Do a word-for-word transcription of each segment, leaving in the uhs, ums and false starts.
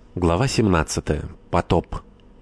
Глава семнадцатая. Потоп.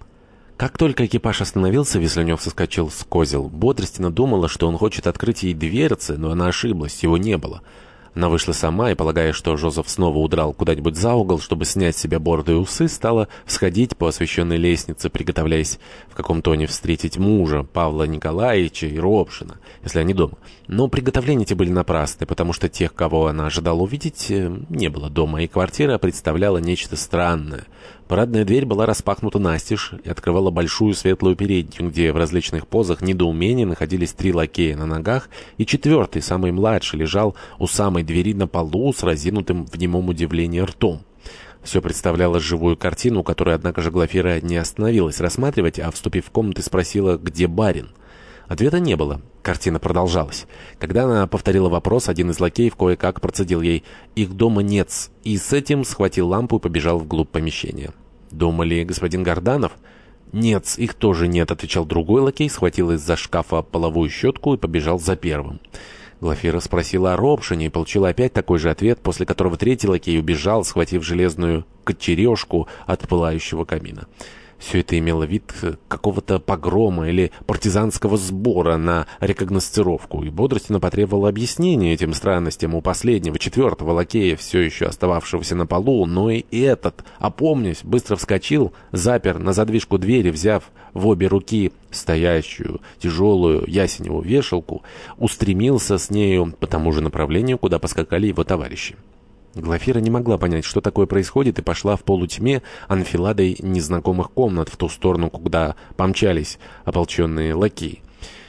Как только экипаж остановился, Весленев соскочил с козел. Бодростина думала, что он хочет открыть ей дверцы, но она ошиблась, его не было. Она вышла сама и, полагая, что Жозеф снова удрал куда-нибудь за угол, чтобы снять с себя бороду и усы, стала всходить по освещенной лестнице, приготовляясь в каком тоне встретить мужа, Павла Николаевича и Робшина, если они дома. Но приготовления эти были напрасны, потому что тех, кого она ожидала увидеть, не было дома, и квартира представляла нечто странное. Парадная дверь была распахнута настежь и открывала большую светлую переднюю, где в различных позах недоумения находились три лакея на ногах, и четвертый, самый младший, лежал у самой двери на полу с разинутым в немом удивлении ртом. Все представляло живую картину, которую, однако же, Глафира не остановилась рассматривать, а, вступив в комнату, спросила, где барин. Ответа не было. Картина продолжалась. Когда она повторила вопрос, один из лакеев кое-как процедил ей «Их дома нет», и с этим схватил лампу и побежал вглубь помещения. «Дома ли господин Горданов?» «Нет, их тоже нет», — отвечал другой лакей, схватил из-за шкафа половую щетку и побежал за первым. Глафира спросила о Робшине и получила опять такой же ответ, после которого третий лакей убежал, схватив железную кочережку от пылающего камина. Все это имело вид какого-то погрома или партизанского сбора на рекогносцировку, и Бодростина потребовала объяснения этим странностям у последнего, четвертого лакея, все еще остававшегося на полу, но и этот, опомнясь, быстро вскочил, запер на задвижку двери, взяв в обе руки стоящую тяжелую ясеневую вешалку, устремился с нею по тому же направлению, куда поскакали его товарищи. Глафира не могла понять, что такое происходит, и пошла в полутьме анфиладой незнакомых комнат в ту сторону, куда помчались ополченные лакеи.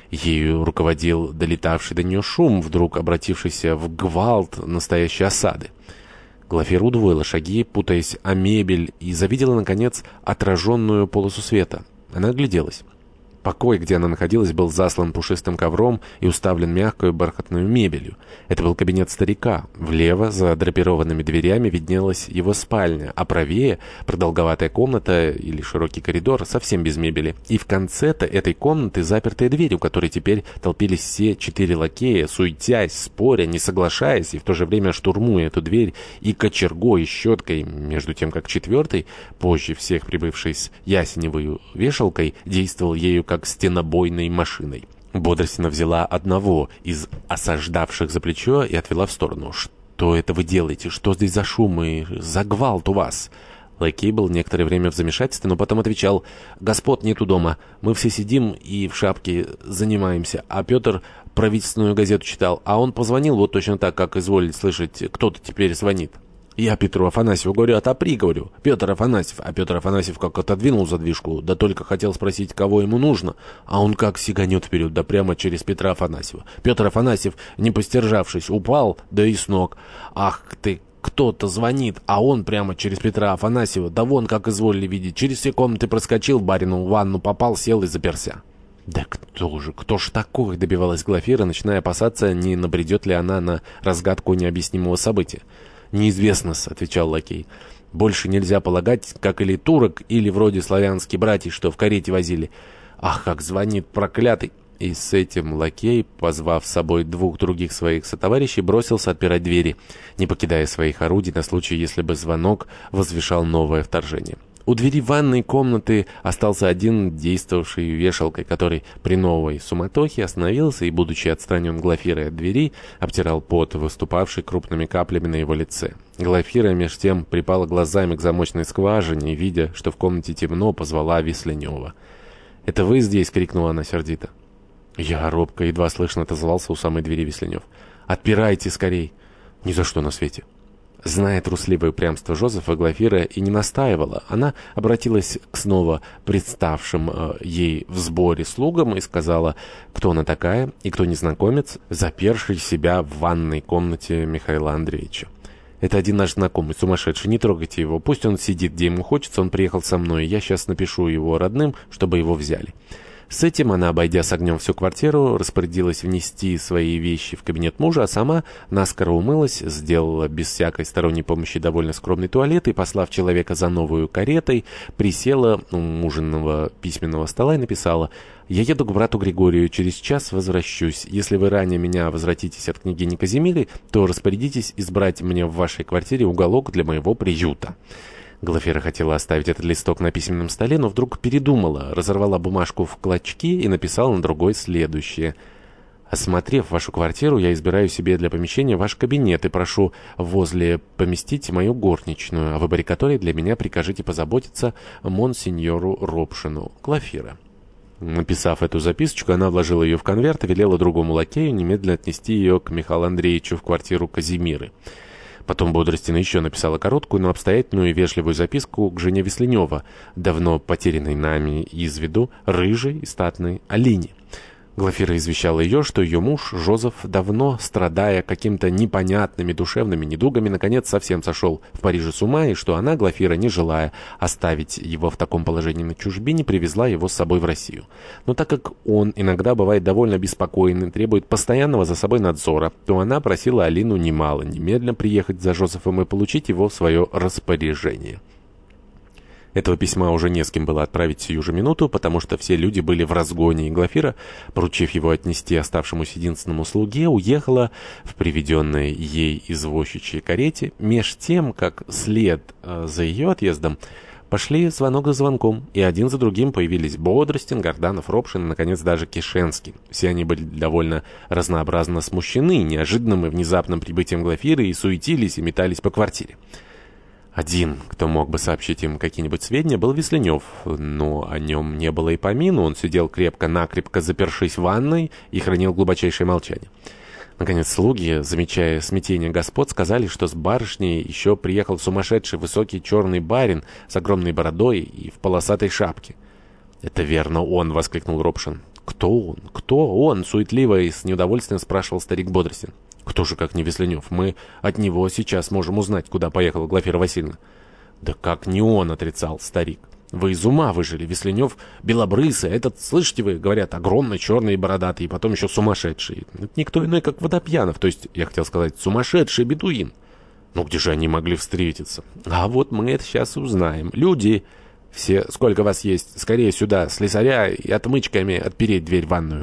Ею руководил долетавший до нее шум, вдруг обратившийся в гвалт настоящей осады. Глафира удвоила шаги, путаясь о мебель, и завидела, наконец, отраженную полосу света. Она огляделась. Покой, где она находилась, был заслан пушистым ковром и уставлен мягкой бархатной мебелью. Это был кабинет старика. Влево, за драпированными дверями, виднелась его спальня, а правее — продолговатая комната или широкий коридор, совсем без мебели. И в конце-то этой комнаты запертая дверь, у которой теперь толпились все четыре лакея, суетясь, споря, не соглашаясь, и в то же время штурмуя эту дверь и кочергой, и щеткой, между тем как четвертый, позже всех прибывший с ясеневой вешалкой, действовал ею как стенобойной машиной. Бодростина взяла одного из осаждавших за плечо и отвела в сторону. «Что это вы делаете? Что здесь за шум и за гвалт у вас?» Лакей был некоторое время в замешательстве, но потом отвечал: «Господ нету дома. Мы все сидим и в шапке занимаемся. А Петр правительственную газету читал. А он позвонил вот точно так, как изволить слышать. Кто-то теперь звонит». Я Петру Афанасьеву говорю: «Отопри», говорю, Петр Афанасьев. А Петр Афанасьев как отодвинул задвижку, да только хотел спросить, кого ему нужно, а он как сиганет вперед, да прямо через Петра Афанасьева. Петр Афанасьев, не постержавшись, упал, да и с ног. Ах ты, кто-то звонит, а он прямо через Петра Афанасьева, да вон, как изволили видеть, через все комнаты проскочил, барину в ванну попал, сел и заперся. «Да кто же, кто ж такой?» — добивалась Глафира, начиная опасаться, не набредет ли она на разгадку необъяснимого события. «Неизвестно-с», — отвечал лакей. «Больше нельзя полагать, как или турок, или вроде славянские братья, что в карете возили. Ах, как звонит проклятый!» И с этим лакей, позвав с собой двух других своих сотоварищей, бросился отпирать двери, не покидая своих орудий на случай, если бы звонок возвещал новое вторжение. У двери ванной комнаты остался один, действовавший вешалкой, который при новой суматохе остановился и, будучи отстранен Глафирой от двери, обтирал пот, выступавший крупными каплями на его лице. Глафира меж тем припала глазами к замочной скважине и, видя, что в комнате темно, позвала Весленева. «Это вы здесь?» — крикнула она сердито. «Я робко, едва слышно отозвался у самой двери Весленев. «Отпирайте скорей!» «Ни за что на свете!» Зная трусливое упрямство Жозефа, Глафира и не настаивала. Она обратилась к снова представшим э, ей в сборе слугам и сказала, кто она такая и кто незнакомец, заперший себя в ванной комнате Михаила Андреевича. «Это один наш знакомый, сумасшедший, не трогайте его. Пусть он сидит, где ему хочется, он приехал со мной, и я сейчас напишу его родным, чтобы его взяли». С этим она, обойдя с огнем всю квартиру, распорядилась внести свои вещи в кабинет мужа, а сама наскоро умылась, сделала без всякой сторонней помощи довольно скромный туалет и, послав человека за новую каретой, присела у мужиного письменного стола и написала: «Я еду к брату Григорию, через час возвращусь. Если вы ранее меня возвратитесь от княгини Казимиры, то распорядитесь избрать мне в вашей квартире уголок для моего приюта». Глафира хотела оставить этот листок на письменном столе, но вдруг передумала, разорвала бумажку в клочки и написала на другой следующее. «Осмотрев вашу квартиру, я избираю себе для помещения ваш кабинет и прошу возле поместить мою горничную, о выборе которой для меня прикажите позаботиться монсеньору Ропшину. Глафира». Написав эту записочку, она вложила ее в конверт и велела другому лакею немедленно отнести ее к Михаилу Андреевичу в квартиру Казимиры. Потом Бодростина еще написала короткую, но обстоятельную и вежливую записку к жене Весленева, давно потерянной нами из виду, рыжей и статной Алине. Глафира извещала ее, что ее муж, Жозеф, давно, страдая какими-то непонятными душевными недугами, наконец совсем сошел в Париже с ума, и что она, Глафира, не желая оставить его в таком положении на чужбине, привезла его с собой в Россию. Но так как он иногда бывает довольно беспокоен и требует постоянного за собой надзора, то она просила Алину немало немедленно приехать за Жозефом и получить его в свое распоряжение. Этого письма уже не с кем было отправить сию же минуту, потому что все люди были в разгоне, и Глафира, поручив его отнести оставшемуся единственному слуге, уехала в приведенной ей извозчичьей карете, меж тем, как след э, за ее отъездом пошли звонок за звонком, и один за другим появились Бодростин, Горданов, Ропшин и, наконец, даже Кишенский. Все они были довольно разнообразно смущены неожиданным и внезапным прибытием Глафиры и суетились и метались по квартире. Один, кто мог бы сообщить им какие-нибудь сведения, был Весленев, но о нем не было и помину. Он сидел крепко-накрепко, запершись в ванной, и хранил глубочайшее молчание. Наконец, слуги, замечая смятение господ, сказали, что с барышней еще приехал сумасшедший высокий черный барин с огромной бородой и в полосатой шапке. «Это верно он!» — воскликнул Ропшин. «Кто он? Кто он?» — суетливо и с неудовольствием спрашивал старик Бодростин. «Кто же, как не Весленев? Мы от него сейчас можем узнать, куда поехала Глафира Васильевна». «Да как не он!» — отрицал старик. «Вы из ума выжили. Весленев белобрысый, этот, слышите вы, говорят, огромный, черный и бородатый, и потом еще сумасшедший. Это никто иной, как Водопьянов, то есть, я хотел сказать, сумасшедший бедуин. Ну где же они могли встретиться? А вот мы это сейчас узнаем. Люди, все, сколько вас есть, скорее сюда, слесаря и отмычками отпереть дверь в ванную».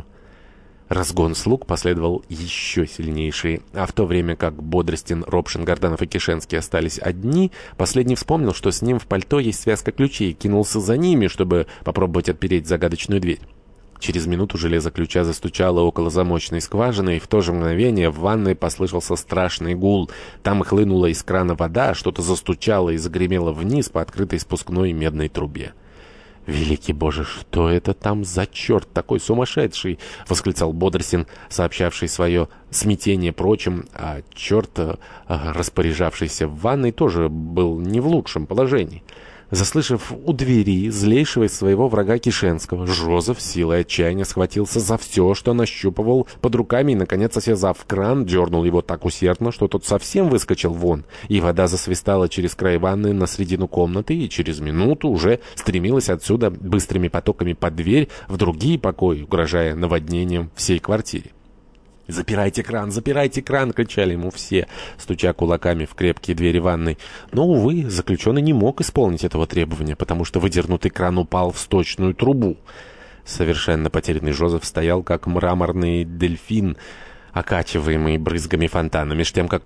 Разгон слуг последовал еще сильнейший, а в то время как Бодростин, Ропшин, Горданов и Кишенский остались одни, последний вспомнил, что с ним в пальто есть связка ключей, и кинулся за ними, чтобы попробовать отпереть загадочную дверь. Через минуту железо ключа застучало около замочной скважины, и в то же мгновение в ванной послышался страшный гул. Там хлынула из крана вода, что-то застучало и загремело вниз по открытой спускной медной трубе. «Великий Боже, что это там за черт такой сумасшедший?» — восклицал Бодростин, сообщавший свое смятение прочим, а черт, распоряжавшийся в ванной, тоже был не в лучшем положении. Заслышав у двери злейшего из своего врага Кишенского, Жозеф силой отчаяния схватился за все, что нащупывал под руками, и, наконец, осязав кран, дернул его так усердно, что тот совсем выскочил вон, и вода засвистала через край ванны на середину комнаты, и через минуту уже стремилась отсюда быстрыми потоками под дверь в другие покои, угрожая наводнением всей квартире. «Запирайте кран, запирайте кран!» — кричали ему все, стуча кулаками в крепкие двери ванной. Но, увы, заключенный не мог исполнить этого требования, потому что выдернутый кран упал в сточную трубу. Совершенно потерянный Жозеф стоял, как мраморный дельфин, окачиваемый брызгами фонтана, меж тем, как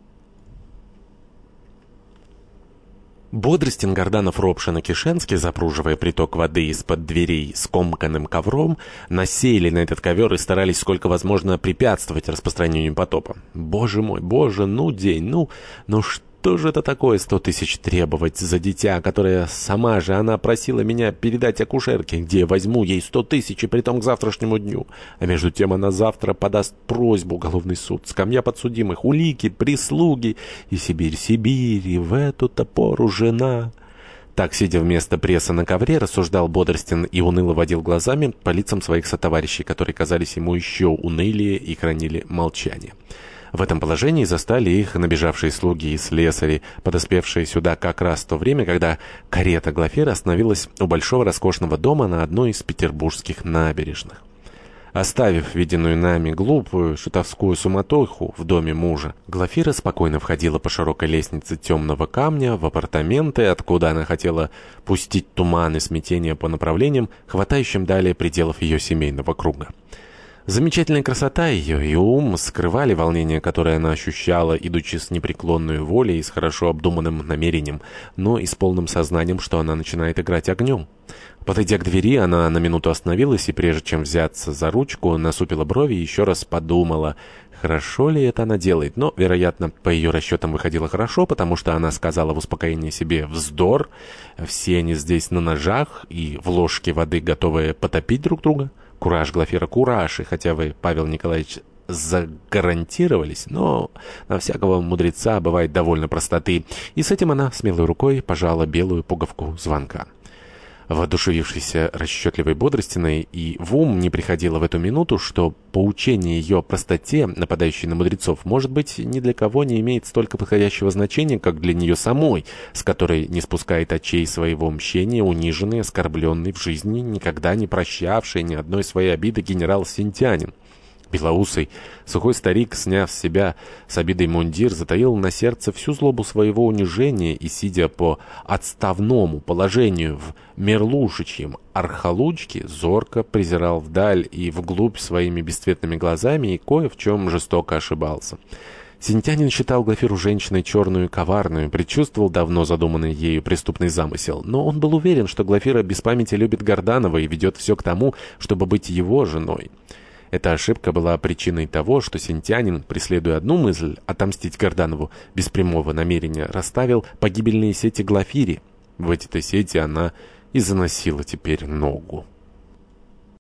Бодростин, Горданов, Ропшин и Кишенский, запруживая приток воды из-под дверей скомканным ковром, насели на этот ковер и старались сколько возможно препятствовать распространению потопа. «Боже мой, боже, ну день, ну, ну что же это такое сто тысяч требовать за дитя, которое сама же она просила меня передать акушерке, где я возьму ей сто тысяч, и притом к завтрашнему дню. А между тем она завтра подаст просьбу уголовный суд, скамья подсудимых, улики, прислуги, и Сибирь, Сибирь, и в эту-то пору жена». Так, сидя вместо пресса на ковре, рассуждал Бодростин и уныло водил глазами по лицам своих сотоварищей, которые казались ему еще унылее и хранили молчание. В этом положении застали их набежавшие слуги и слесари, подоспевшие сюда как раз в то время, когда карета Глафиры остановилась у большого роскошного дома на одной из петербургских набережных. Оставив виденную нами глупую шутовскую суматоху в доме мужа, Глафира спокойно входила по широкой лестнице темного камня в апартаменты, откуда она хотела пустить туман и смятение по направлениям, хватающим далее пределов ее семейного круга. Замечательная красота ее и ум скрывали волнение, которое она ощущала, идучи с непреклонной волей и с хорошо обдуманным намерением, но и с полным сознанием, что она начинает играть огнем. Подойдя к двери, она на минуту остановилась и, прежде чем взяться за ручку, насупила брови и еще раз подумала, хорошо ли это она делает. Но, вероятно, по ее расчетам выходило хорошо, потому что она сказала в успокоении себе «вздор», все они здесь на ножах и в ложке воды готовые потопить друг друга. Кураж, Глафира, кураж, и хотя вы, Павел Николаевич, загарантировались, но на всякого мудреца бывает довольно простоты, и с этим она смелой рукой пожала белую пуговку звонка. Воодушевившейся расчетливой Бодростиной и в ум не приходило в эту минуту, что поучение ее о простоте, нападающей на мудрецов, может быть, ни для кого не имеет столько подходящего значения, как для нее самой, с которой не спускает очей своего мщения, униженный, оскорбленный в жизни, никогда не прощавший ни одной своей обиды генерал Синтианин. Белоусый, сухой старик, сняв с себя с обидой мундир, затаил на сердце всю злобу своего унижения и, сидя по отставному положению в мерлушечьем архалучке, зорко презирал вдаль и вглубь своими бесцветными глазами и кое в чем жестоко ошибался. Синтианин считал Глафиру женщиной черную и коварную, предчувствовал давно задуманный ею преступный замысел, но он был уверен, что Глафира без памяти любит Горданова и ведет все к тому, чтобы быть его женой. Эта ошибка была причиной того, что Синтианин, преследуя одну мысль — отомстить Горданову без прямого намерения, расставил погибельные сети Глафире. В эти-то сети она и заносила теперь ногу.